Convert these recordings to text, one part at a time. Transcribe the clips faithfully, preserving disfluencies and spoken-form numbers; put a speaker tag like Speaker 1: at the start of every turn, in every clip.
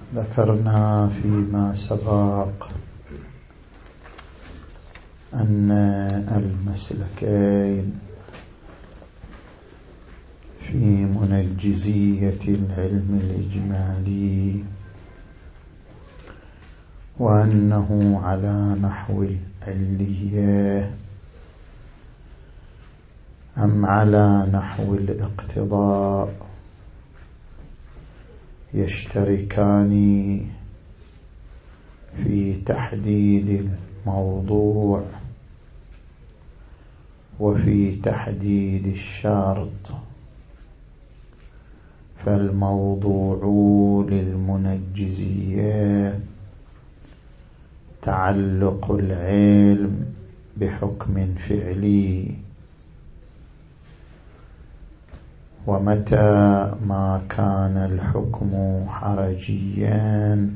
Speaker 1: ذكرنا فيما سبق أن المسلكين في منجزية العلم الإجمالي وأنه على نحو العلية أم على نحو الاقتضاء يشتركان في تحديد الموضوع وفي تحديد الشرط. فالموضوع للمنجزية تعلق العلم بحكم فعلي، ومتى ما كان الحكم حرجيا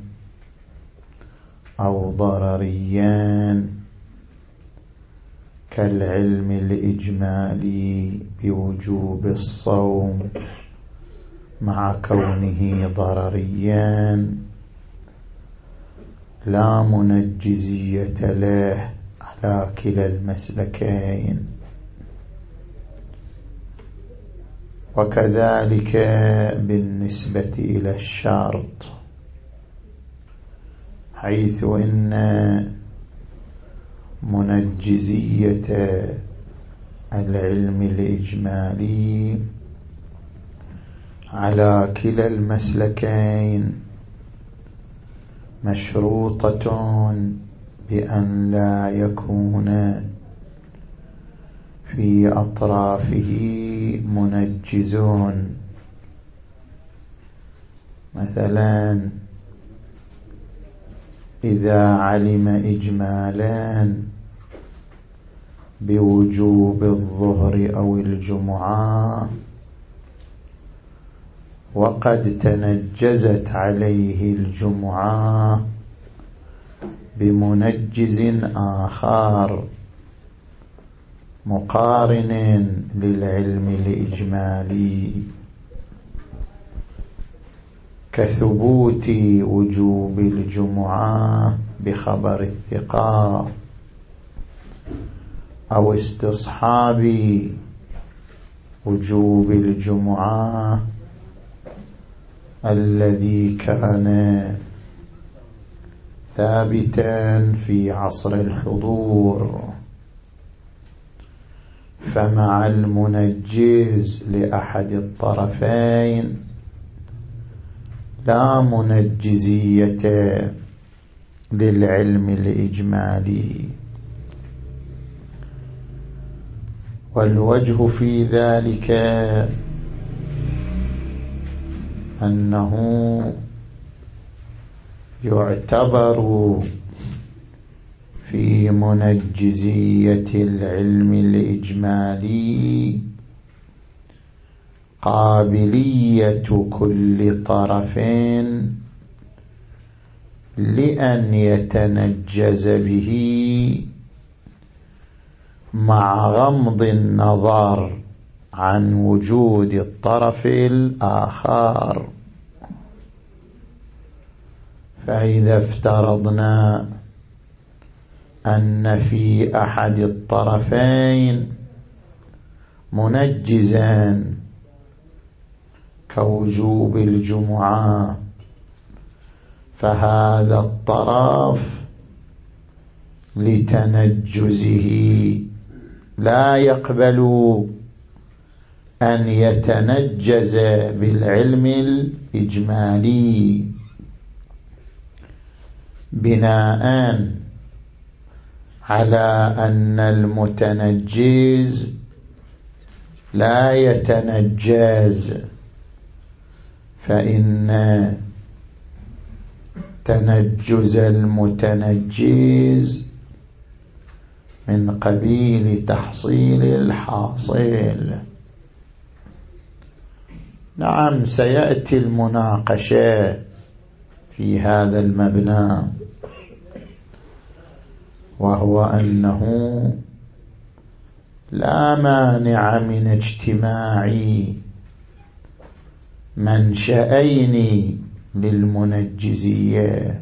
Speaker 1: أو ضرريا كالعلم الإجمالي بوجوب الصوم مع كونه ضرريا لا منجزية له على كلا المسلكين. وكذلك بالنسبة إلى الشرط، حيث إن منجزية العلم الإجمالي على كلا المسلكين مشروطة بأن لا يكون في أطرافه منجزون. مثلا إذا علم إجمالا بوجوب الظهر أو الجمعة وقد تنجزت عليه الجمعة بمنجز آخر مقارن للعلم الإجمالي كثبوت وجوب الجمعة بخبر الثقة أو استصحاب وجوب الجمعة الذي كان ثابتا في عصر الحضور. فمع المنجز لأحد الطرفين لا منجزية للعلم الإجمالي. والوجه في ذلك أنه يعتبر في منجزية العلم الإجمالي قابلية كل طرف لأن يتنجز به مع غمض النظر عن وجود الطرف الآخر. فإذا افترضنا أن في أحد الطرفين منجزا كوجوب الجمعة، فهذا الطرف لتنجزه لا يقبل أن يتنجز بالعلم الإجمالي بناء على أن المتنجز لا يتنجز، فإن تنجز المتنجز من قبيل تحصيل الحاصل. نعم، سيأتي المناقشة في هذا المبنى، وهو أنه لا مانع من اجتماع منشأين للمنجزية.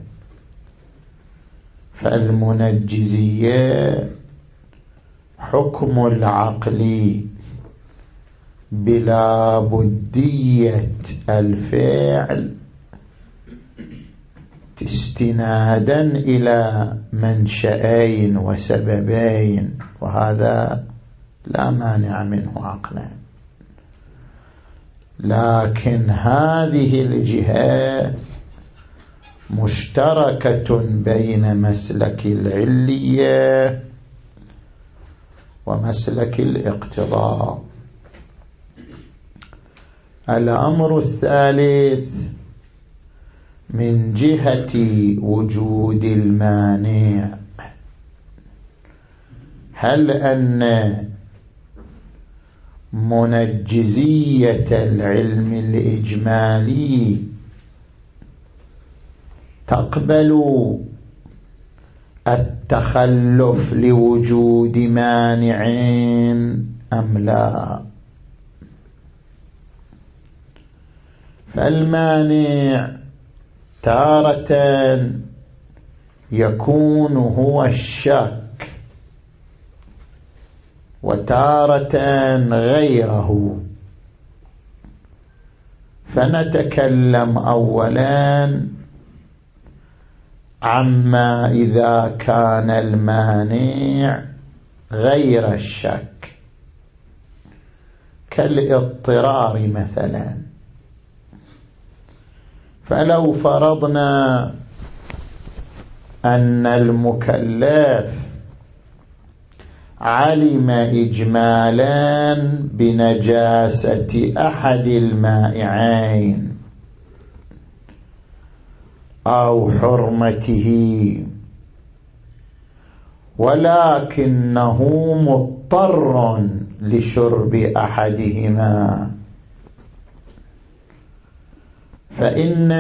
Speaker 1: فالمنجزية حكم العقل بلا بدية الفعل استنادا إلى منشأين وسببين، وهذا لا مانع منه عقلا. لكن هذه الجهة مشتركة بين مسلك العلية ومسلك الاقتضاء. الأمر الثالث من جهة وجود المانع، هل أن منجزية العلم الإجمالي تقبل التخلف لوجود مانع أم لا؟ فالمانع تارة يكون هو الشك، وتارة غيره. فنتكلم أولا عما إذا كان المانع غير الشك، كالاضطرار مثلا. فلو فرضنا أن المكلف علم إجمالا بنجاسة أحد المائعين أو حرمته، ولكنه مضطر لشرب أحدهما، فإن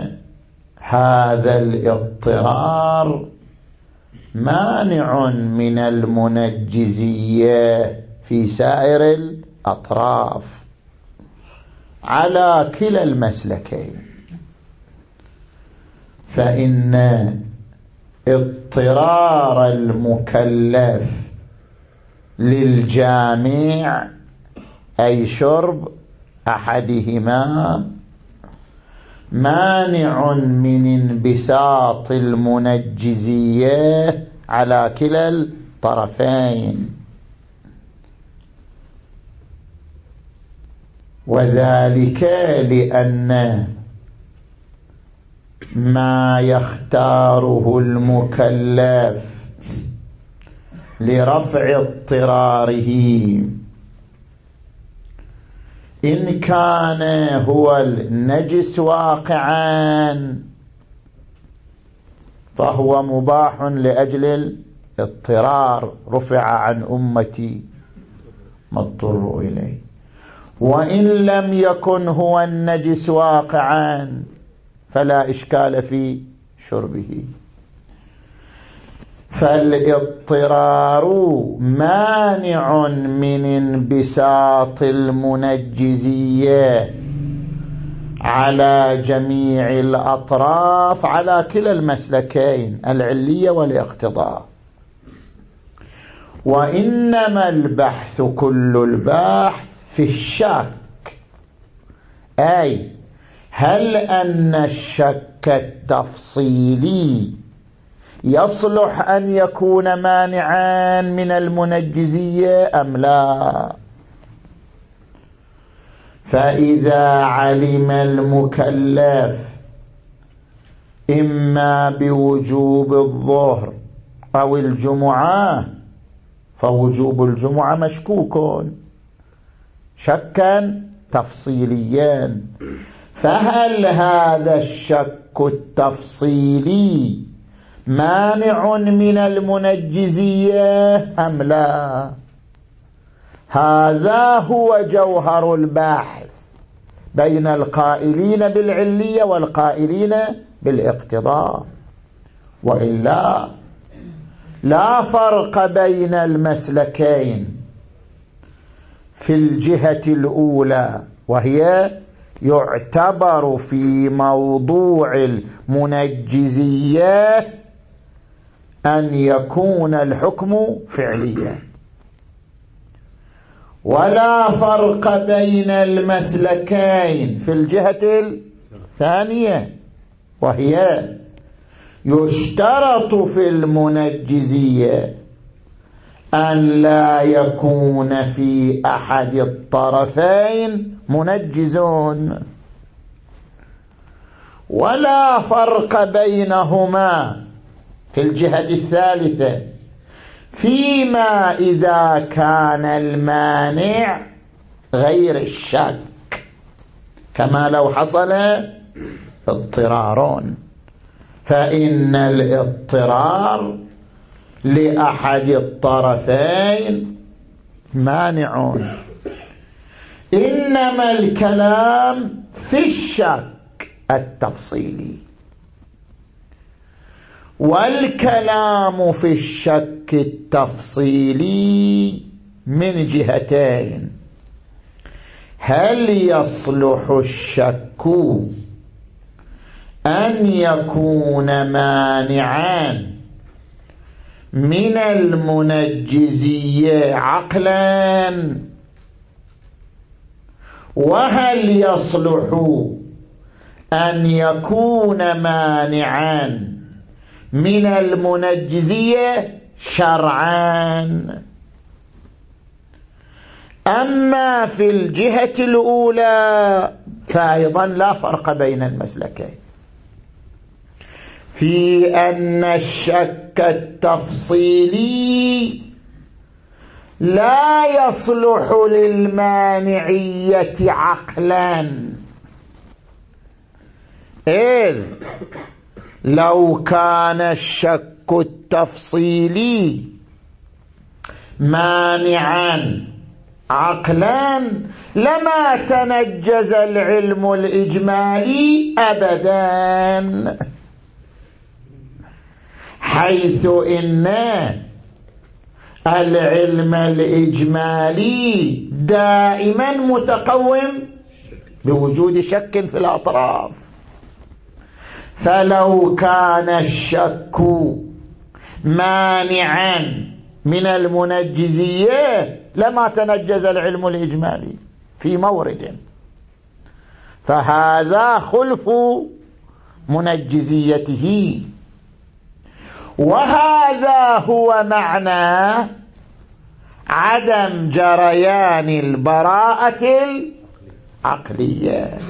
Speaker 1: هذا الاضطرار مانع من المنجزية في سائر الأطراف على كلا المسلكين. فإن اضطرار المكلف للجامع أي شرب أحدهما مانع من انبساط المنجزية على كلا الطرفين، وذلك لأن ما يختاره المكلف لرفع اضطراره إن كان هو النجس واقعا فهو مباح لأجل الاضطرار، رفع عن أمتي ما اضطروا إليه. وإن لم يكن هو النجس واقعا فلا إشكال في شربه. فالاضطرار مانع من انبساط المنجزية على جميع الأطراف على كلا المسلكين العلية والاقتضاء. وإنما البحث كل البحث في الشك، أي هل أن الشك التفصيلي يصلح أن يكون مانعا من المنجزية أم لا؟ فإذا علم المكلف إما بوجوب الظهر أو الجمعة فوجوب الجمعة مشكوك شكا تفصيليا، فهل هذا الشك التفصيلي مانع من المنجزية أم لا؟ هذا هو جوهر البحث بين القائلين بالعلية والقائلين بالاقتضاء. وإلا لا فرق بين المسلكين في الجهة الأولى، وهي يعتبر في موضوع المنجزية أن يكون الحكم فعليا. ولا فرق بين المسلكين في الجهة الثانية، وهي يشترط في المنجزية أن لا يكون في أحد الطرفين منجزون. ولا فرق بينهما في الجهة الثالثة فيما إذا كان المانع غير الشك، كما لو حصل اضطرار، فإن الاضطرار لأحد الطرفين مانع. إنما الكلام في الشك التفصيلي، والكلام في الشك التفصيلي من جهتين: هل يصلح الشك أن يكون مانعا من المنجزية عقلا، وهل يصلح أن يكون مانعا من المنجزية شرعا. أما في الجهة الأولى فأيضا لا فرق بين المسلكين في أن الشك التفصيلي لا يصلح للمانعية عقلا، إذ لو كان الشك التفصيلي مانعا عقلا لما تنجز العلم الإجمالي أبدا، حيث إن العلم الإجمالي دائما متقوم بوجود شك في الأطراف. فلو كان الشك مانعا من المنجزية لما تنجز العلم الإجمالي في مورد، فهذا خلف منجزيته. وهذا هو معنى عدم جريان البراءة العقلية.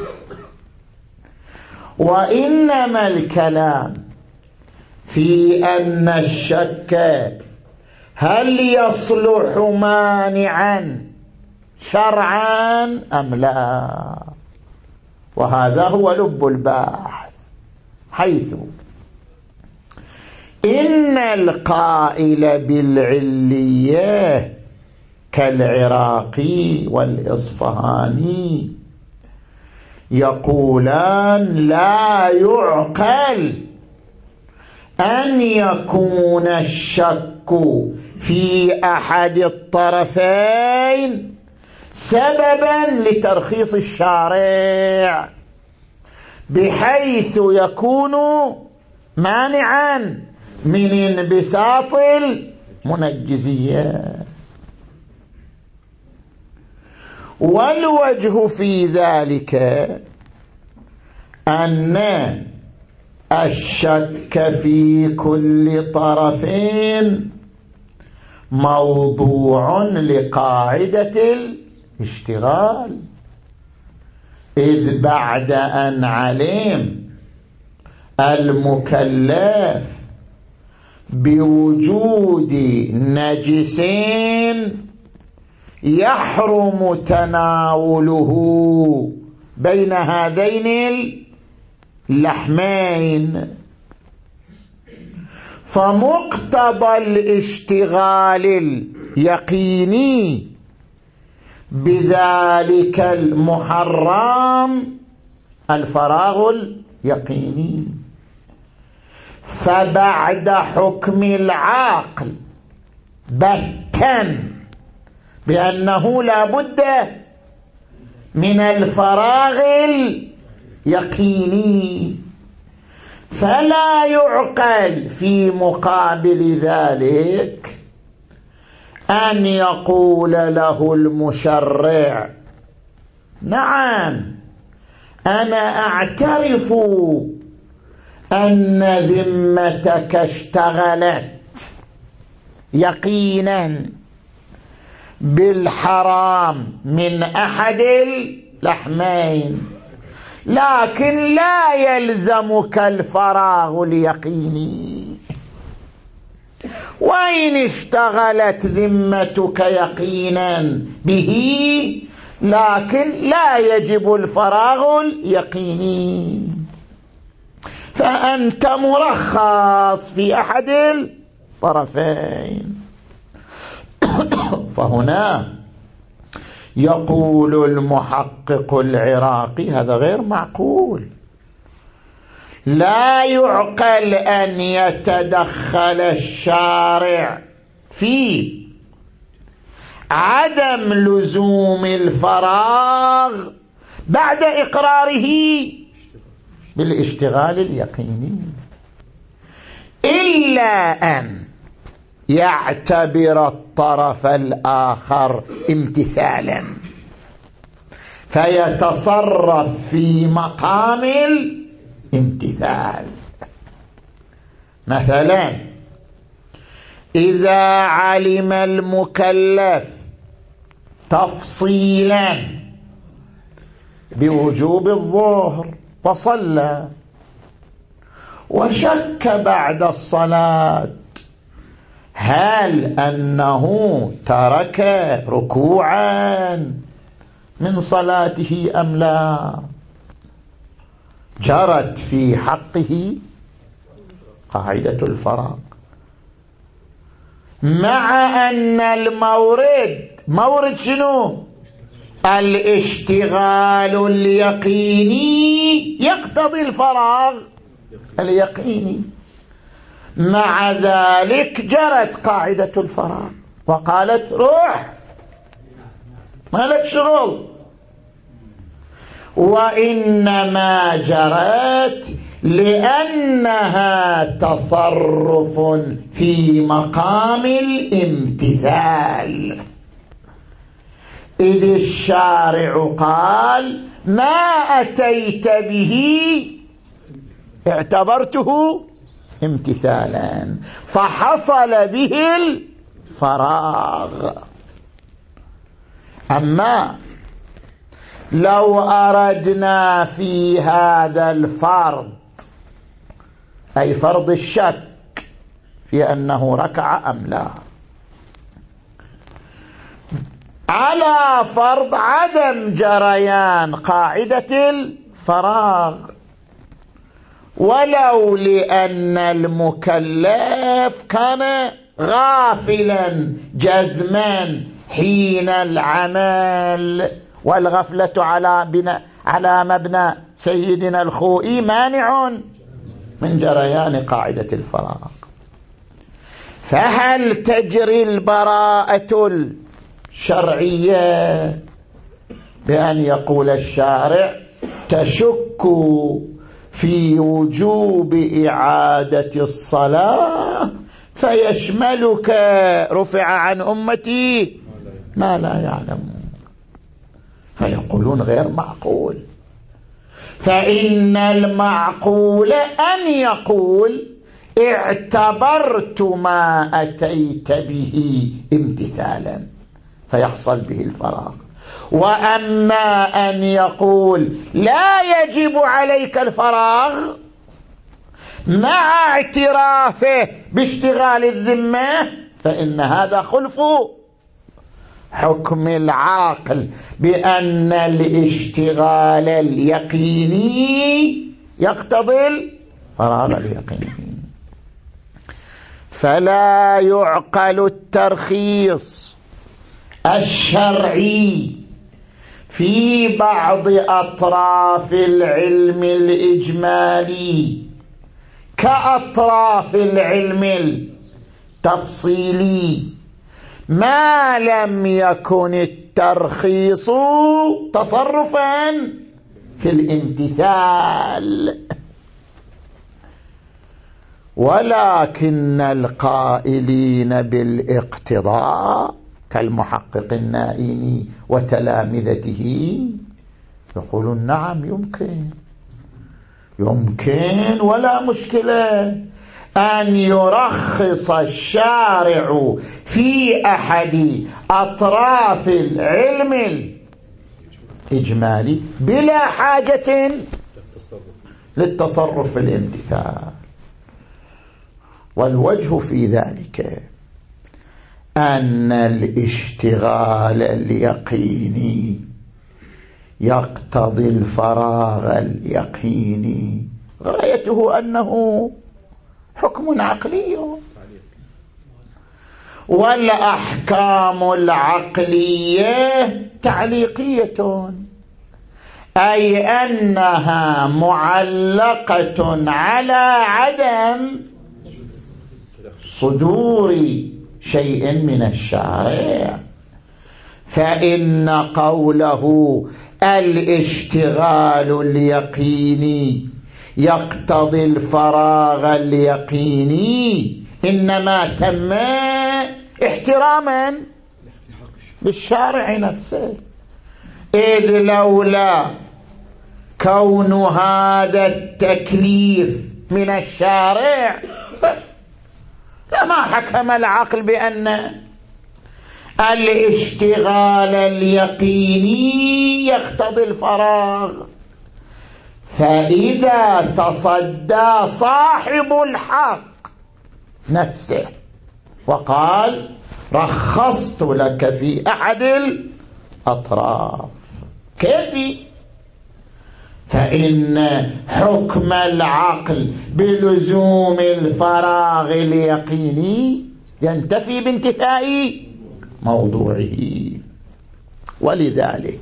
Speaker 1: وإنما الكلام في أن الشك هل يصلح مانعا شرعا أم لا، وهذا هو لب الباحث، حيث إن القائل بالعلية كالعراقي والإصفهاني يقولان لا يعقل أن يكون الشك في أحد الطرفين سببا لترخيص الشارع بحيث يكون مانعا من انبساط المنجزية. والوجه في ذلك أن الشك في كل طرفين موضوع لقاعدة الاشتغال، إذ بعد أن علم المكلف بوجود نجسين يحرم تناوله بين هذين اللحمين، فمقتضى الاشتغال اليقيني بذلك المحرم الفراغ اليقيني. فبعد حكم العاقل بتا بأنه لا بد من الفراغ اليقيني، فلا يعقل في مقابل ذلك أن يقول له المشرع: نعم أنا أعترف أن ذمتك اشتغلت يقينا بالحرام من أحد اللحمين، لكن لا يلزمك الفراغ اليقيني. وإن اشتغلت ذمتك يقينا به، لكن لا يجب الفراغ اليقيني، فأنت مرخص في أحد الطرفين. فهنا يقول المحقق العراقي: هذا غير معقول، لا يعقل أن يتدخل الشارع في عدم لزوم الفراغ بعد إقراره بالاشتغال اليقيني، إلا أن يعتبر الطرف الآخر امتثالا فيتصرف في مقام الامتثال. مثلا إذا علم المكلف تفصيلا بوجوب الظهر وصلى، وشك بعد الصلاة هل أنه ترك ركوعا من صلاته أم لا، جرت في حقه قاعدة الفراغ، مع أن المورد مورد شنو؟ الاشتغال اليقيني يقتضي الفراغ اليقيني، مع ذلك جرت قاعدة الفراغ وقالت: روح ما لك شغل. وإنما جرت لأنها تصرف في مقام الامتثال، إذ الشارع قال: ما أتيت به اعتبرته امتثالا، فحصل به الفراغ. أما لو أردنا في هذا الفرض، أي فرض الشك في أنه ركع أم لا، على فرض عدم جريان قاعدة الفراغ، ولو لأن المكلف كان غافلا جزما حين العمل، والغفلة على بناء على مبنى سيدنا الخوئي مانع من جريان قاعدة الفراغ. فهل تجري البراءة الشرعية بأن يقول الشارع: تشك في وجوب إعادة الصلاة فيشملك رفع عن أمتي ما لا يعلمون؟ فيقولون غير معقول. فإن المعقول أن يقول: اعتبرت ما أتيت به امتثالا فيحصل به الفراغ. وأما أن يقول: لا يجب عليك الفراغ مع اعترافه باشتغال الذمة، فإن هذا خلف حكم العاقل بأن الاشتغال اليقيني يقتضي الفراغ اليقيني. فلا يعقل الترخيص الشرعي في بعض أطراف العلم الإجمالي كأطراف العلم التفصيلي ما لم يكن الترخيص تصرفا في الامتثال. ولكن القائلين بالاقتضاء كالمحقق النائمي وتلامذته يقولون نعم يمكن يمكن ولا مشكلة أن يرخص الشارع في أحد أطراف العلم الإجمالي بلا حاجة للتصرف في الامتثال. والوجه في ذلك أن الاشتغال اليقيني يقتضي الفراغ اليقيني، غايته أنه حكم عقلي، والأحكام العقلية تعليقية، أي أنها معلقة على عدم صدور شيء من الشارع. فإن قوله الاشتغال اليقيني يقتضي الفراغ اليقيني إنما تم احتراما بالشارع نفسه، إذ لولا كون هذا التكليف من الشارع لما حكم العقل بأن الاشتغال اليقيني يقتضي الفراغ. فإذا تصدى صاحب الحق نفسه وقال رخصت لك في أحد الأطراف كيف؟ فإن حكم العقل بلزوم الفراغ اليقيني ينتفي بانتفاء موضوعه. ولذلك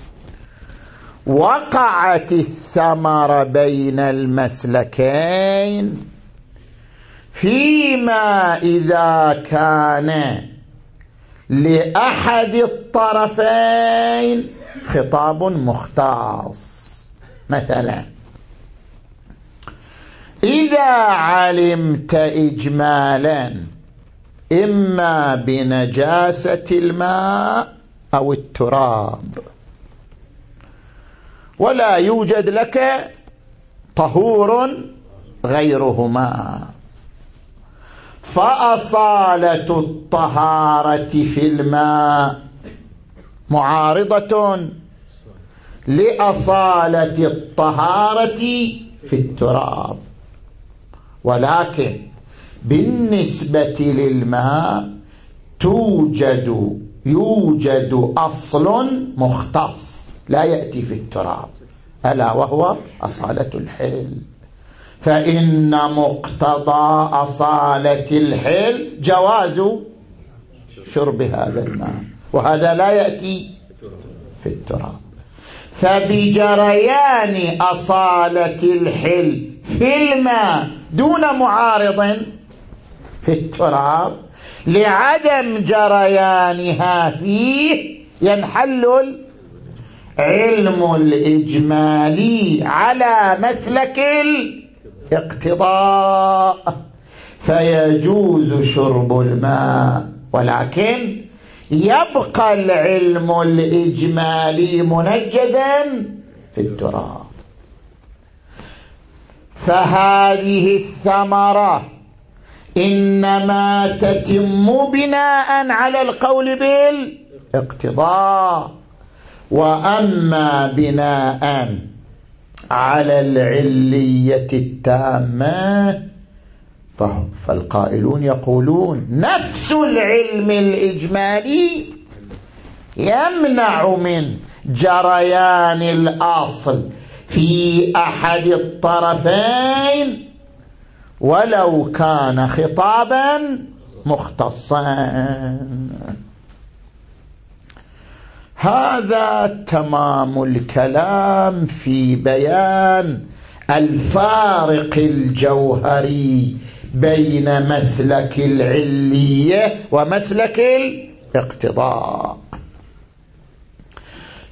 Speaker 1: وقعت الثمرة بين المسلكين فيما إذا كان لأحد الطرفين خطاب مختص. مثلا إذا علمت إجمالا إما بنجاسة الماء أو التراب ولا يوجد لك طهور غيرهما، فأصالة الطهارة في الماء معارضة لأصالة الطهارة في التراب، ولكن بالنسبة للماء توجد يوجد أصل مختص لا يأتي في التراب ألا وهو أصالة الحل. فإن مقتضى أصالة الحل جواز شرب هذا الماء، وهذا لا يأتي في التراب. فبجريان أصالة الحل في الماء دون معارض في التراب لعدم جريانها فيه ينحل العلم الإجمالي على مسلك الاقتضاء فيجوز شرب الماء، ولكن يبقى العلم الإجمالي منجزا في التراب. فهذه الثمرة إنما تتم بناء على القول بالاقتضاء، وأما بناء على العلية التامة فالقائلون يقولون نفس العلم الإجمالي يمنع من جريان الأصل في أحد الطرفين ولو كان خطابا مختصا. هذا تمام الكلام في بيان الفارق الجوهري بين مسلك العلية ومسلك الاقتضاء.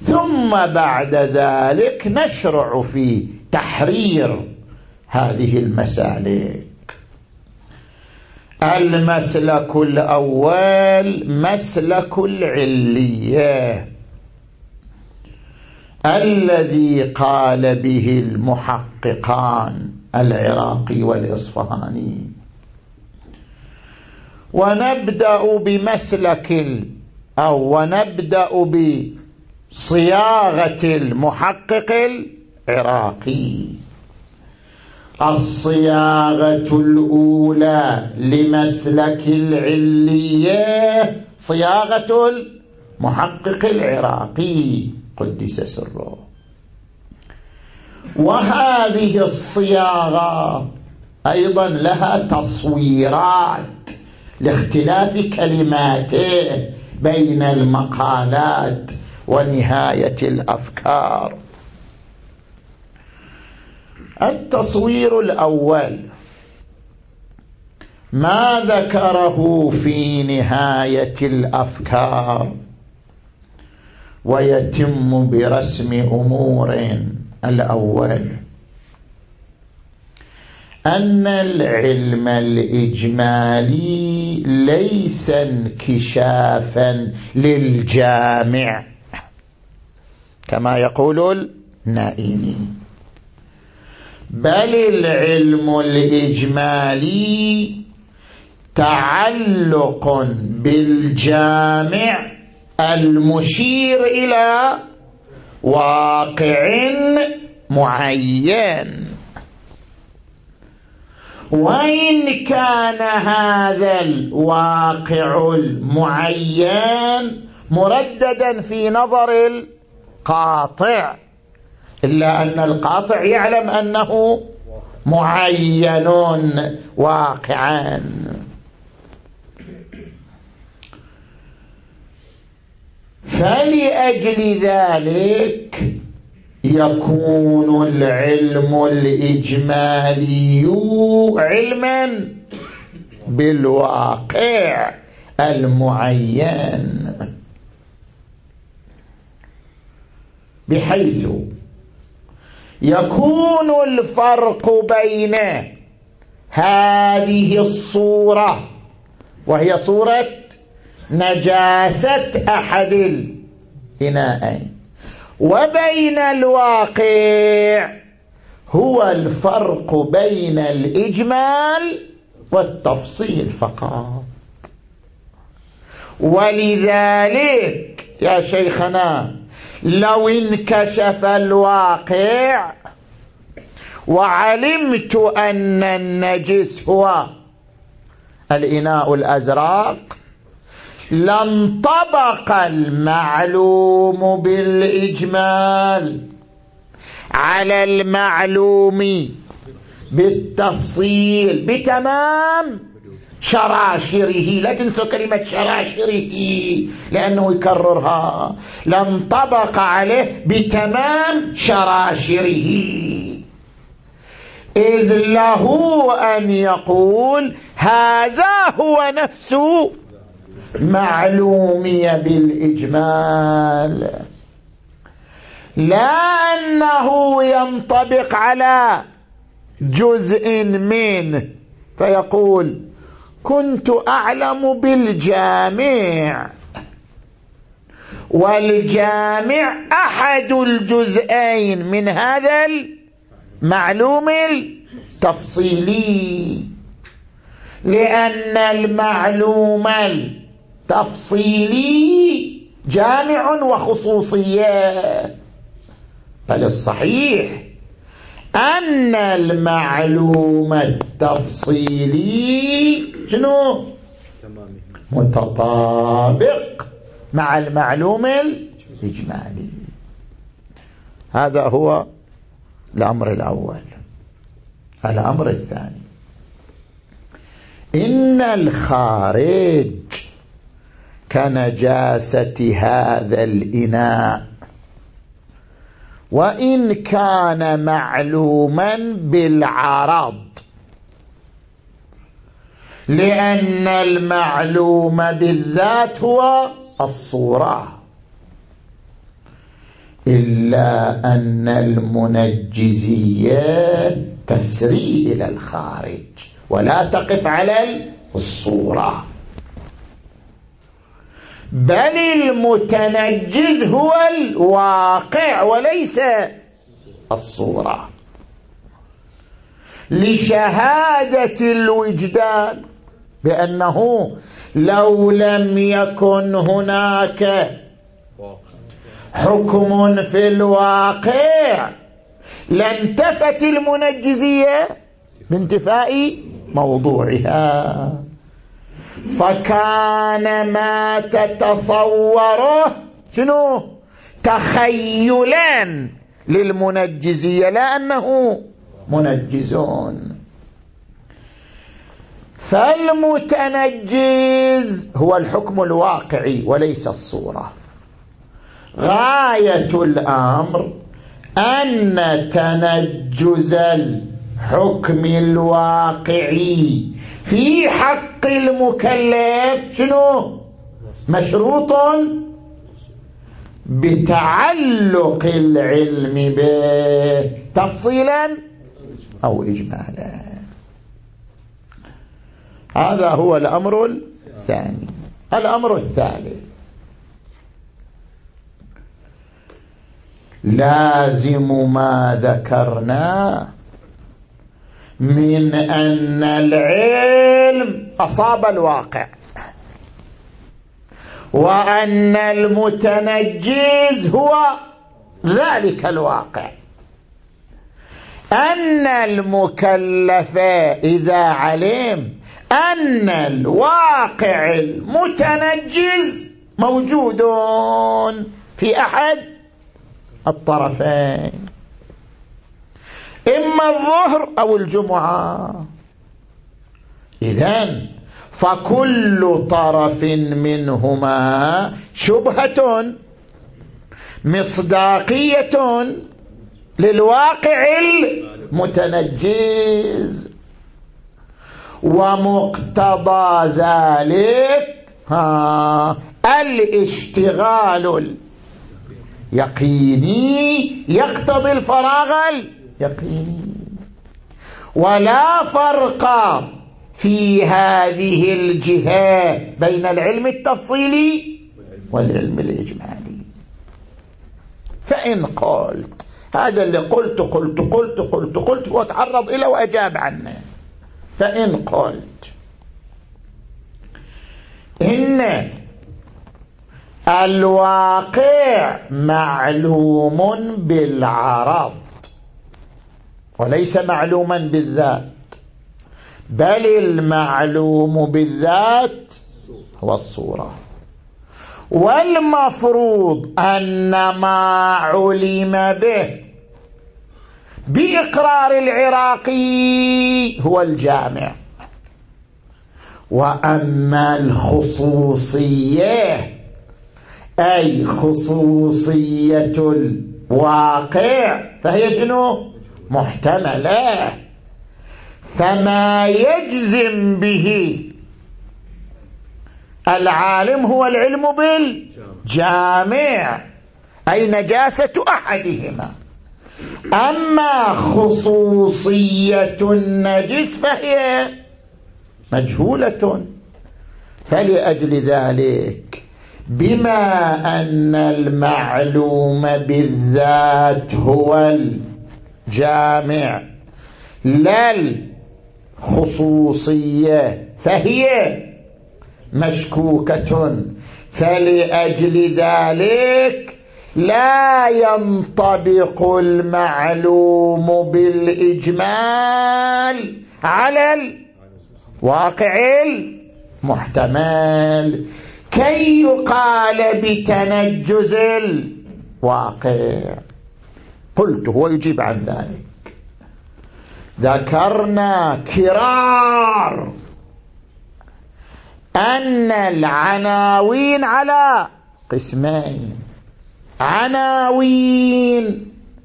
Speaker 1: ثم بعد ذلك نشرع في تحرير هذه المسالك. المسلك الأول مسلك العلية الذي قال به المحققان العراقي والإصفهاني، ونبدأ بمسلك أو ونبدأ بصياغة المحقق العراقي. الصياغة الأولى لمسلك العلية صياغة المحقق العراقي قدس سره، وهذه الصياغة أيضا لها تصويرات لاختلاف كلماته بين المقالات ونهاية الأفكار. التصوير الأول ما ذكره في نهاية الأفكار ويتم برسم أمور. الأول أن العلم الإجمالي ليس انكشافا للجامع كما يقول النائيني، بل العلم الإجمالي تعلق بالجامع المشير إلى واقع معين، وإن كان هذا الواقع المعين مرددا في نظر القاطع، إلا أن القاطع يعلم أنه معين واقعا. فلأجل ذلك يكون العلم الإجمالي علما بالواقع المعين، بحيث يكون الفرق بين هذه الصورة وهي صورة نجاسة أحد الإناءين وبين الواقع هو الفرق بين الإجمال والتفصيل فقط. ولذلك يا شيخنا لو انكشف الواقع وعلمت أن النجس هو الإناء الأزرق لانطبق المعلوم بالإجمال على المعلوم بالتفصيل بتمام شراشره. لا تنسوا كلمة شراشره لأنه يكررها. لانطبق عليه بتمام شراشره، إذ له أن يقول هذا هو نفس معلومية بالإجمال، لا أنه ينطبق على جزء منه فيقول كنت أعلم بالجامع، والجامع أحد الجزئين من هذا المعلوم التفصيلي، لأن المعلوم التفصيلي جامع وخصوصية. بل الصحيح أن المعلوم التفصيلي شنو؟ متطابق مع المعلوم الإجمالي. هذا هو الأمر الأول. الأمر الثاني إن الخارج كنجاسة هذا الإناء وإن كان معلوما بالعرض، لأن المعلوم بالذات هو الصورة، إلا أن المنجزية تسري إلى الخارج ولا تقف على الصورة، بل المتنجز هو الواقع وليس الصورة، لشهادة الوجدان بأنه لو لم يكن هناك حكم في الواقع لانتفت المنجزية بانتفاء موضوعها، فكان ما تتصوره شنو؟ تخيلا للمنجزية لا أنه منجزون. فالمتنجز هو الحكم الواقعي وليس الصورة. غاية الأمر أن تنجز الحكم الواقعي في حق المكلف شنو؟ مشروط بتعلق العلم به تفصيلا أو إجمالا. هذا هو الأمر الثاني. الأمر الثالث: لازم ما ذكرنا من أن العلم أصاب الواقع، وأن المتنجز هو ذلك الواقع، أن المكلف إذا علم أن الواقع المتنجز موجود في أحد الطرفين، إما الظهر أو الجمعة، إذن فكل طرف منهما شبهة مصداقية للواقع المتنجز، ومقتضى ذلك ها الاشتغال اليقيني يقتضي الفراغ اليقيني، ولا فرق في هذه الجهة بين العلم التفصيلي والعلم الإجمالي. فإن قلت هذا اللي قلت قلت قلت قلت قلت واتعرض إلى وأجاب عنه، فإن قلت إن الواقع معلوم بالعرض وليس معلوما بالذات، بل المعلوم بالذات هو الصورة، والمفروض أن ما علم به بإقرار العراقي هو الجامع، وأما الخصوصية أي خصوصية الواقع فهي شنو؟ محتملة، فما يجزم به العالم هو العلم بالجامع أي نجاسة أحدهما، أما خصوصية النجس فهي مجهولة. فلأجل ذلك بما أن المعلوم بالذات هو الجامع لا الخصوصية فهي مشكوكة، فلأجل ذلك لا ينطبق المعلوم بالإجمال على الواقع المحتمل كي يقال بتنجز الواقع. قلت هو يجيب عن ذلك. ذكرنا كرار أن العناوين على قسمين: عناوين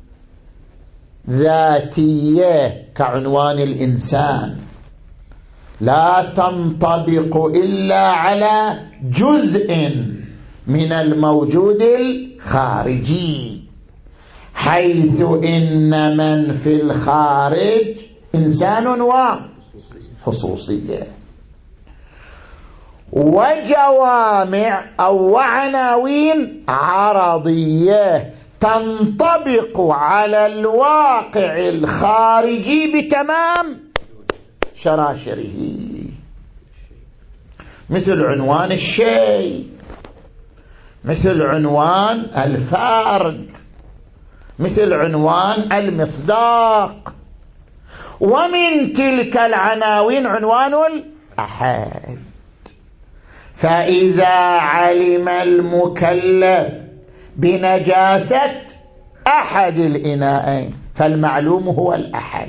Speaker 1: ذاتية كعنوان الإنسان لا تنطبق إلا على جزء من الموجود الخارجي، حيث إن من في الخارج إنسان وخصوصية. وجوامع أو عناوين عرضية تنطبق على الواقع الخارجي بتمام شراشره، مثل عنوان الشيء، مثل عنوان الفرد، مثل عنوان المصداق. ومن تلك العناوين عنوان الأحد. فإذا علم المكلف بنجاسة أحد الإناءين فالمعلوم هو الأحد،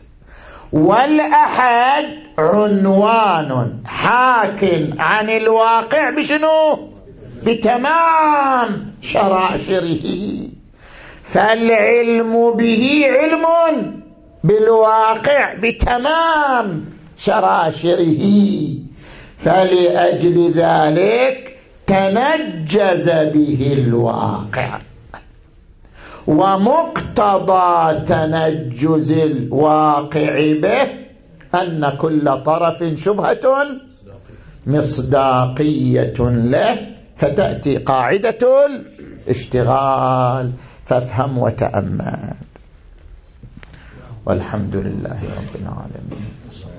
Speaker 1: والأحد عنوان حاك عن الواقع بشنو؟ بتمام شراشره. فالعلم به علم بالواقع بتمام شراشره، فلأجل ذلك تنجز به الواقع. ومقتضى تنجز الواقع به أن كل طرف شبهة مصداقية له، فتأتي قاعدة الاشتغال. فافهم وتأمل. والحمد لله رب العالمين.